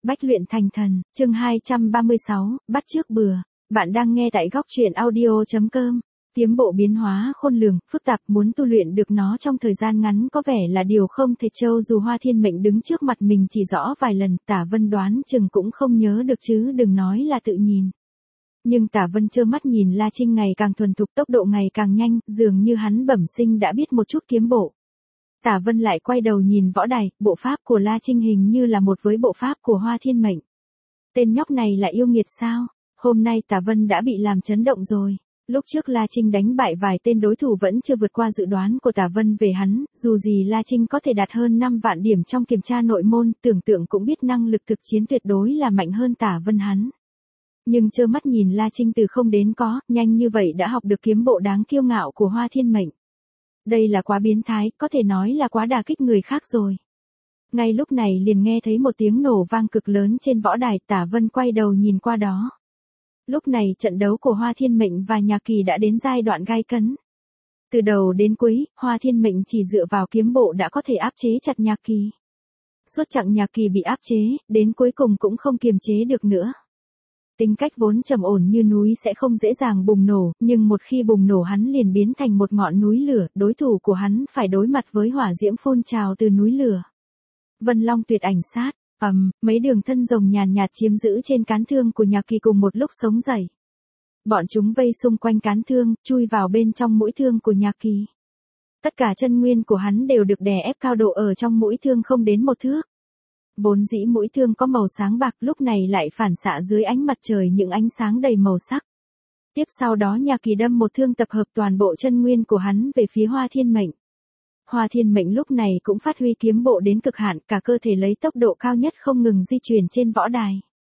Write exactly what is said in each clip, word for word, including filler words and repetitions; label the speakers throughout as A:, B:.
A: Bách luyện thành thần, chương hai trăm ba mươi sáu, bắt chước bừa. Bạn đang nghe tại góc truyện audio.com. Kiếm bộ biến hóa khôn lường, phức tạp, muốn tu luyện được nó trong thời gian ngắn có vẻ là điều không thể. Châu dù Hoa Thiên Mệnh đứng trước mặt mình chỉ rõ vài lần, Tả Vân đoán chừng cũng không nhớ được chứ đừng nói là tự nhìn. Nhưng Tả Vân trơ mắt nhìn La Trinh ngày càng thuần thục, tốc độ ngày càng nhanh, dường như hắn bẩm sinh đã biết một chút kiếm bộ. Tả Vân lại quay đầu nhìn võ đài, bộ pháp của La Trinh hình như là một với bộ pháp của Hoa Thiên Mệnh. Tên nhóc này là yêu nghiệt sao? Hôm nay Tả Vân đã bị làm chấn động rồi. Lúc trước La Trinh đánh bại vài tên đối thủ vẫn chưa vượt qua dự đoán của Tả Vân về hắn, dù gì La Trinh có thể đạt hơn năm vạn điểm trong kiểm tra nội môn, tưởng tượng cũng biết năng lực thực chiến tuyệt đối là mạnh hơn Tả Vân hắn. Nhưng trơ mắt nhìn La Trinh từ không đến có, nhanh như vậy đã học được kiếm bộ đáng kiêu ngạo của Hoa Thiên Mệnh. Đây là quá biến thái, có thể nói là quá đả kích người khác rồi. Ngay lúc này liền nghe thấy một tiếng nổ vang cực lớn trên võ đài, Tả Vân quay đầu nhìn qua đó. Lúc này trận đấu của Hoa Thiên Mệnh và Nhạc Kỳ đã đến giai đoạn gay cấn. Từ đầu đến cuối, Hoa Thiên Mệnh chỉ dựa vào kiếm bộ đã có thể áp chế chặt Nhạc Kỳ. Suốt chặng Nhạc Kỳ bị áp chế, đến cuối cùng cũng không kiềm chế được nữa. Tính cách vốn trầm ổn như núi sẽ không dễ dàng bùng nổ, nhưng một khi bùng nổ hắn liền biến thành một ngọn núi lửa, đối thủ của hắn phải đối mặt với hỏa diễm phun trào từ núi lửa. Vân Long tuyệt ảnh sát, ầm, um, mấy đường thân rồng nhàn nhạt chiếm giữ trên cán thương của Nhạc Kỳ cùng một lúc sống dậy. Bọn chúng vây xung quanh cán thương, chui vào bên trong mũi thương của Nhạc Kỳ. Tất cả chân nguyên của hắn đều được đè ép cao độ ở trong mũi thương không đến một thước. Vốn dĩ mũi thương có màu sáng bạc, lúc này lại phản xạ dưới ánh mặt trời những ánh sáng đầy màu sắc. Tiếp sau đó Nhạc Kỳ đâm một thương tập hợp toàn bộ chân nguyên của hắn về phía Hoa Thiên Mệnh. Hoa Thiên Mệnh lúc này cũng phát huy kiếm bộ đến cực hạn, cả cơ thể lấy tốc độ cao nhất không ngừng di chuyển trên võ đài.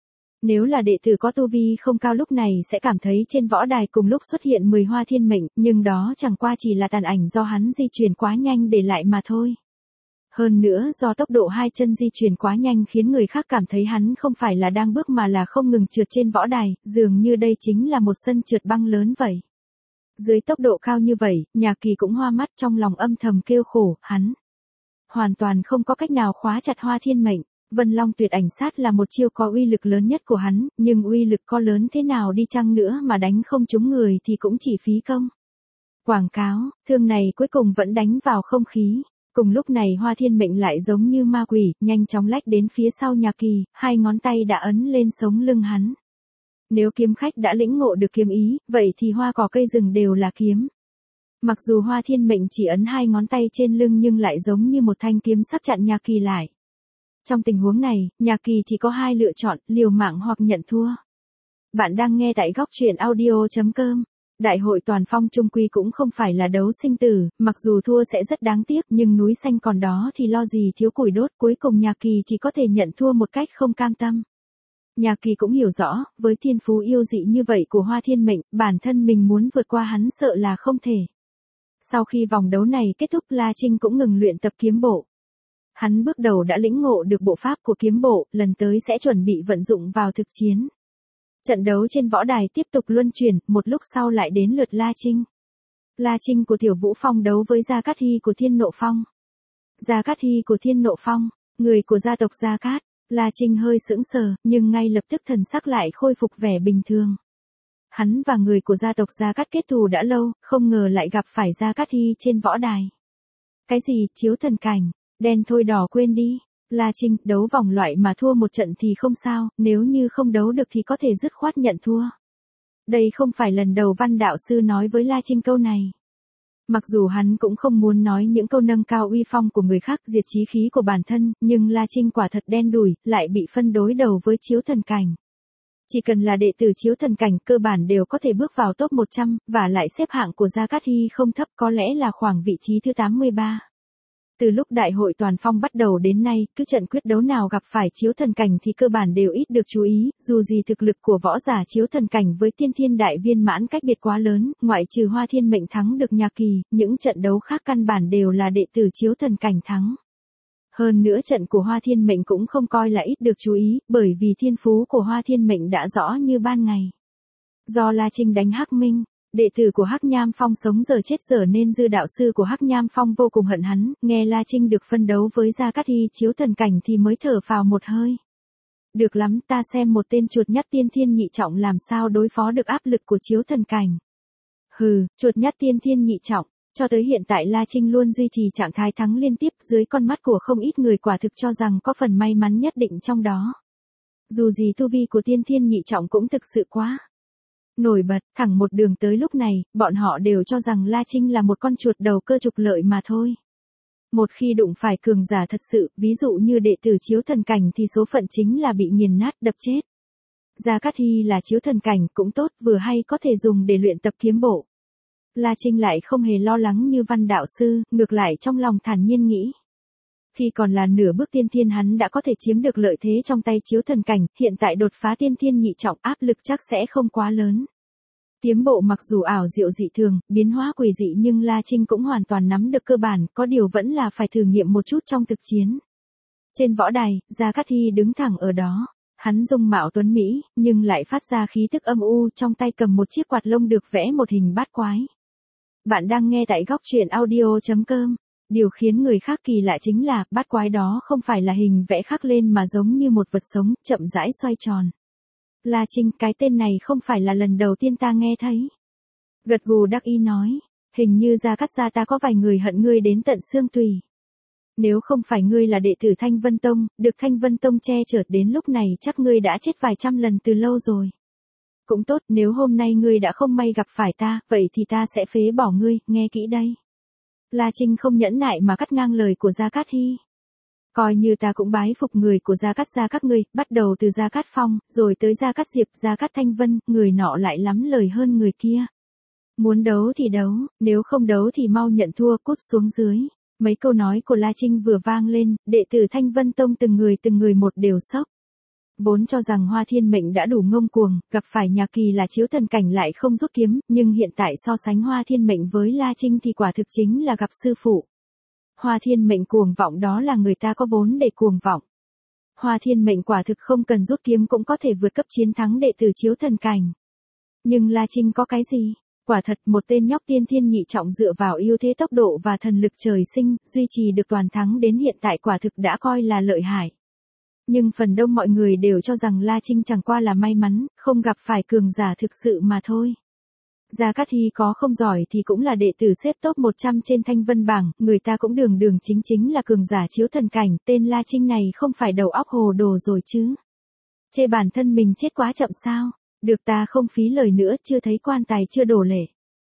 A: Nếu là đệ tử có tu vi không cao lúc này sẽ cảm thấy trên võ đài cùng lúc xuất hiện mười Hoa Thiên Mệnh, nhưng đó chẳng qua chỉ là tàn ảnh do hắn di chuyển quá nhanh để lại mà thôi. Hơn nữa do tốc độ hai chân di chuyển quá nhanh khiến người khác cảm thấy hắn không phải là đang bước mà là không ngừng trượt trên võ đài, dường như đây chính là một sân trượt băng lớn vậy. Dưới tốc độ cao như vậy, Nhạc Kỳ cũng hoa mắt, trong lòng âm thầm kêu khổ, hắn hoàn toàn không có cách nào khóa chặt Hoa Thiên Mệnh. Vân Long tuyệt ảnh sát là một chiêu có uy lực lớn nhất của hắn, nhưng uy lực có lớn thế nào đi chăng nữa mà đánh không trúng người thì cũng chỉ phí công. Quảng cáo, thương này cuối cùng vẫn đánh vào không khí. Cùng lúc này Hoa Thiên Mệnh lại giống như ma quỷ, nhanh chóng lách đến phía sau Nhạc Kỳ, hai ngón tay đã ấn lên sống lưng hắn. Nếu kiếm khách đã lĩnh ngộ được kiếm ý, vậy thì hoa cỏ cây rừng đều là kiếm. Mặc dù Hoa Thiên Mệnh chỉ ấn hai ngón tay trên lưng nhưng lại giống như một thanh kiếm sắp chặn Nhạc Kỳ lại. Trong tình huống này, Nhạc Kỳ chỉ có hai lựa chọn, liều mạng hoặc nhận thua. Bạn đang nghe tại góc truyện audio.com. Đại hội toàn phong chung quy cũng không phải là đấu sinh tử, mặc dù thua sẽ rất đáng tiếc nhưng núi xanh còn đó thì lo gì thiếu củi đốt, cuối cùng Nhạc Kỳ chỉ có thể nhận thua một cách không cam tâm. Nhạc Kỳ cũng hiểu rõ, với thiên phú yêu dị như vậy của Hoa Thiên Mệnh, bản thân mình muốn vượt qua hắn sợ là không thể. Sau khi vòng đấu này kết thúc, La Trinh cũng ngừng luyện tập kiếm bộ. Hắn bước đầu đã lĩnh ngộ được bộ pháp của kiếm bộ, lần tới sẽ chuẩn bị vận dụng vào thực chiến. Trận đấu trên võ đài tiếp tục luân chuyển, một lúc sau lại đến lượt La Trinh. La Trinh của Tiểu Vũ Phong đấu với Gia Cát Hy của Thiên Nộ Phong. Gia Cát Hy của Thiên Nộ Phong, người của gia tộc Gia Cát. La Trinh hơi sững sờ, nhưng ngay lập tức thần sắc lại khôi phục vẻ bình thường. Hắn và người của gia tộc Gia Cát kết thù đã lâu, không ngờ lại gặp phải Gia Cát Hy trên võ đài. Cái gì, chiếu thần cảnh, đen thôi đỏ quên đi. La Trinh, đấu vòng loại mà thua một trận thì không sao, nếu như không đấu được thì có thể dứt khoát nhận thua. Đây không phải lần đầu Văn đạo sư nói với La Trinh câu này. Mặc dù hắn cũng không muốn nói những câu nâng cao uy phong của người khác, diệt chí khí của bản thân, nhưng La Trinh quả thật đen đủi, lại bị phân đối đầu với chiếu thần cảnh. Chỉ cần là đệ tử chiếu thần cảnh cơ bản đều có thể bước vào top một trăm, và lại xếp hạng của Gia Cát Hy không thấp, có lẽ là khoảng vị trí thứ tám mươi ba. Từ lúc đại hội toàn phong bắt đầu đến nay, cứ trận quyết đấu nào gặp phải chiếu thần cảnh thì cơ bản đều ít được chú ý, dù gì thực lực của võ giả chiếu thần cảnh với tiên thiên đại viên mãn cách biệt quá lớn, ngoại trừ Hoa Thiên Mệnh thắng được Nhạc Kỳ, những trận đấu khác căn bản đều là đệ tử chiếu thần cảnh thắng. Hơn nữa trận của Hoa Thiên Mệnh cũng không coi là ít được chú ý, bởi vì thiên phú của Hoa Thiên Mệnh đã rõ như ban ngày. Do La Trinh đánh Hắc Minh, đệ tử của Hắc Nham Phong sống giờ chết giờ nên Dư đạo sư của Hắc Nham Phong vô cùng hận hắn, nghe La Trinh được phân đấu với Gia Cát Hy chiếu thần cảnh thì mới thở phào một hơi. Được lắm, ta xem một tên chuột nhắt tiên thiên nhị trọng làm sao đối phó được áp lực của chiếu thần cảnh. Hừ, chuột nhắt tiên thiên nhị trọng, cho tới hiện tại La Trinh luôn duy trì trạng thái thắng liên tiếp dưới con mắt của không ít người quả thực cho rằng có phần may mắn nhất định trong đó. Dù gì tu vi của tiên thiên nhị trọng cũng thực sự quá nổi bật, thẳng một đường tới lúc này, bọn họ đều cho rằng La Trinh là một con chuột đầu cơ trục lợi mà thôi. Một khi đụng phải cường giả thật sự, ví dụ như đệ tử chiếu thần cảnh thì số phận chính là bị nghiền nát đập chết. Gia Cát Hy là chiếu thần cảnh cũng tốt, vừa hay có thể dùng để luyện tập kiếm bộ. La Trinh lại không hề lo lắng như Văn đạo sư, ngược lại trong lòng thản nhiên nghĩ. Khi còn là nửa bước tiên thiên hắn đã có thể chiếm được lợi thế trong tay chiếu thần cảnh, hiện tại đột phá tiên thiên nhị trọng áp lực chắc sẽ không quá lớn. Kiếm bộ mặc dù ảo diệu dị thường, biến hóa quỷ dị nhưng La Trinh cũng hoàn toàn nắm được cơ bản, có điều vẫn là phải thử nghiệm một chút trong thực chiến. Trên võ đài, Gia Cát Hy đứng thẳng ở đó. Hắn dung mạo tuấn Mỹ, nhưng lại phát ra khí tức âm u, trong tay cầm một chiếc quạt lông được vẽ một hình bát quái. Bạn đang nghe tại góc truyện audio chấm com. Điều khiến người khác kỳ lạ chính là, bát quái đó không phải là hình vẽ khắc lên mà giống như một vật sống, chậm rãi xoay tròn. La Trinh, cái tên này không phải là lần đầu tiên ta nghe thấy. Gật gù đắc ý nói, hình như Gia Cát gia ta có vài người hận ngươi đến tận xương tùy. Nếu không phải ngươi là đệ tử Thanh Vân Tông, được Thanh Vân Tông che chở đến lúc này chắc ngươi đã chết vài trăm lần từ lâu rồi. Cũng tốt, nếu hôm nay ngươi đã không may gặp phải ta, vậy thì ta sẽ phế bỏ ngươi, nghe kỹ đây. La Trinh không nhẫn nại mà cắt ngang lời của Gia Cát Hy. Coi như ta cũng bái phục người của Gia Cát gia các ngươi, bắt đầu từ Gia Cát Phong, rồi tới Gia Cát Diệp, Gia Cát Thanh Vân, người nọ lại lắm lời hơn người kia. Muốn đấu thì đấu, nếu không đấu thì mau nhận thua, cút xuống dưới. Mấy câu nói của La Trinh vừa vang lên, đệ tử Thanh Vân Tông từng người từng người một đều sốc. Vốn cho rằng Hoa Thiên Mệnh đã đủ ngông cuồng, gặp phải nhà Kỳ là chiếu thần cảnh lại không rút kiếm, nhưng hiện tại so sánh Hoa Thiên Mệnh với La Trinh thì quả thực chính là gặp sư phụ. Hoa Thiên Mệnh cuồng vọng đó là người ta có vốn để cuồng vọng. Hoa Thiên Mệnh quả thực không cần rút kiếm cũng có thể vượt cấp chiến thắng đệ tử chiếu thần cảnh. Nhưng La Trinh có cái gì? Quả thật một tên nhóc tiên thiên nhị trọng dựa vào ưu thế tốc độ và thần lực trời sinh, duy trì được toàn thắng đến hiện tại quả thực đã coi là lợi hại. Nhưng phần đông mọi người đều cho rằng La Trinh chẳng qua là may mắn, không gặp phải cường giả thực sự mà thôi. Gia Cát Hy có không giỏi thì cũng là đệ tử xếp top một trăm trên Thanh Vân bảng, người ta cũng đường đường chính chính là cường giả chiếu thần cảnh, tên La Trinh này không phải đầu óc hồ đồ rồi chứ. Chê bản thân mình chết quá chậm sao? Được, ta không phí lời nữa, chưa thấy quan tài chưa đổ lệ.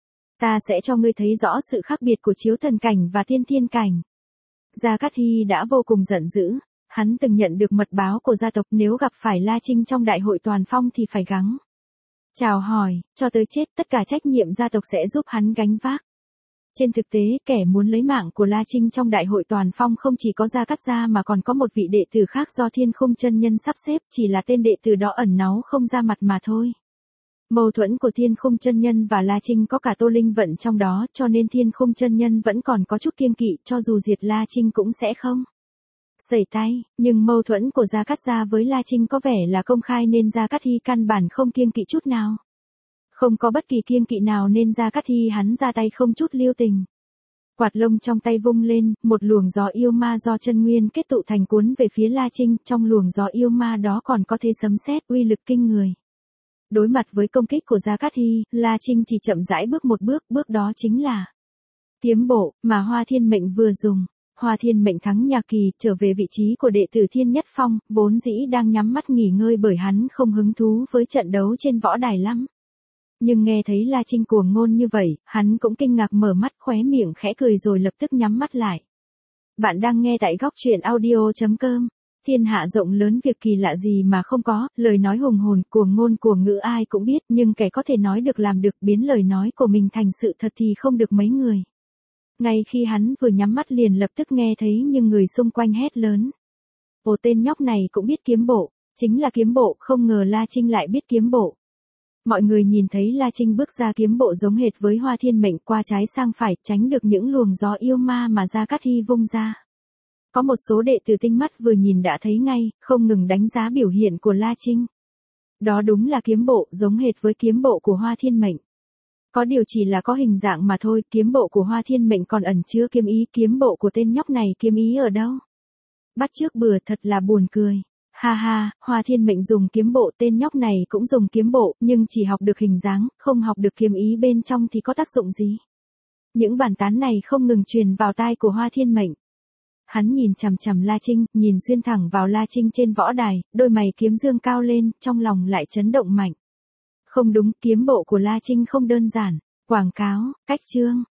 A: Ta sẽ cho ngươi thấy rõ sự khác biệt của chiếu thần cảnh và tiên thiên cảnh. Gia Cát Hy đã vô cùng giận dữ, hắn từng nhận được mật báo của gia tộc, nếu gặp phải La Trinh trong đại hội toàn phong thì phải gắng chào hỏi, cho tới chết, tất cả trách nhiệm gia tộc sẽ giúp hắn gánh vác. Trên thực tế, kẻ muốn lấy mạng của La Trinh trong đại hội toàn phong không chỉ có Gia Cát gia mà còn có một vị đệ tử khác do Thiên Khung chân nhân sắp xếp, chỉ là tên đệ tử đó ẩn náu không ra mặt mà thôi. Mâu thuẫn của Thiên Khung chân nhân và La Trinh có cả Tô Linh Vận trong đó, cho nên Thiên Khung chân nhân vẫn còn có chút kiêng kỵ, cho dù diệt La Trinh cũng sẽ không sẩy tay, nhưng mâu thuẫn của Gia Cát gia với La Trinh có vẻ là công khai nên Gia Cát Hy căn bản không kiêng kỵ chút nào. Không có bất kỳ kiêng kỵ nào nên Gia Cát Hy hắn ra tay không chút lưu tình. Quạt lông trong tay vung lên, một luồng gió yêu ma do chân nguyên kết tụ thành cuốn về phía La Trinh, trong luồng gió yêu ma đó còn có thể sấm sét, uy lực kinh người. Đối mặt với công kích của Gia Cát Hy, La Trinh chỉ chậm rãi bước một bước, bước đó chính là kiếm bộ mà Hoa Thiên Mệnh vừa dùng. Hoa Thiên Mệnh thắng nhà Kỳ, trở về vị trí của đệ tử Thiên Nhất Phong, vốn dĩ đang nhắm mắt nghỉ ngơi bởi hắn không hứng thú với trận đấu trên võ đài lắm. Nhưng nghe thấy La Trinh cuồng ngôn như vậy, hắn cũng kinh ngạc mở mắt, khóe miệng khẽ cười rồi lập tức nhắm mắt lại. Bạn đang nghe tại góc truyện audio chấm com. Thiên hạ rộng lớn, việc kỳ lạ gì mà không có, lời nói hùng hồn, cuồng ngôn cuồng ngữ ai cũng biết, nhưng kẻ có thể nói được làm được, biến lời nói của mình thành sự thật thì không được mấy người. Ngay khi hắn vừa nhắm mắt liền lập tức nghe thấy nhưng người xung quanh hét lớn. Ồ, tên nhóc này cũng biết kiếm bộ, chính là kiếm bộ, không ngờ La Trinh lại biết kiếm bộ. Mọi người nhìn thấy La Trinh bước ra kiếm bộ giống hệt với Hoa Thiên Mệnh, qua trái sang phải, tránh được những luồng gió yêu ma mà Gia Cát Hy vung ra. Có một số đệ tử tinh mắt vừa nhìn đã thấy ngay, không ngừng đánh giá biểu hiện của La Trinh. Đó đúng là kiếm bộ, giống hệt với kiếm bộ của Hoa Thiên Mệnh. Có điều chỉ là có hình dạng mà thôi, kiếm bộ của Hoa Thiên Mệnh còn ẩn chứa kiếm ý, kiếm bộ của tên nhóc này kiếm ý ở đâu? Bắt chước bừa, thật là buồn cười. Ha ha, Hoa Thiên Mệnh dùng kiếm bộ, tên nhóc này cũng dùng kiếm bộ, nhưng chỉ học được hình dáng, không học được kiếm ý bên trong thì có tác dụng gì? Những bản tán này không ngừng truyền vào tai của Hoa Thiên Mệnh. Hắn nhìn chằm chằm La Trinh, nhìn xuyên thẳng vào La Trinh trên võ đài, đôi mày kiếm dương cao lên, trong lòng lại chấn động mạnh. Không đúng, kiếm bộ của La Trinh không đơn giản. Quảng cáo, cách chương.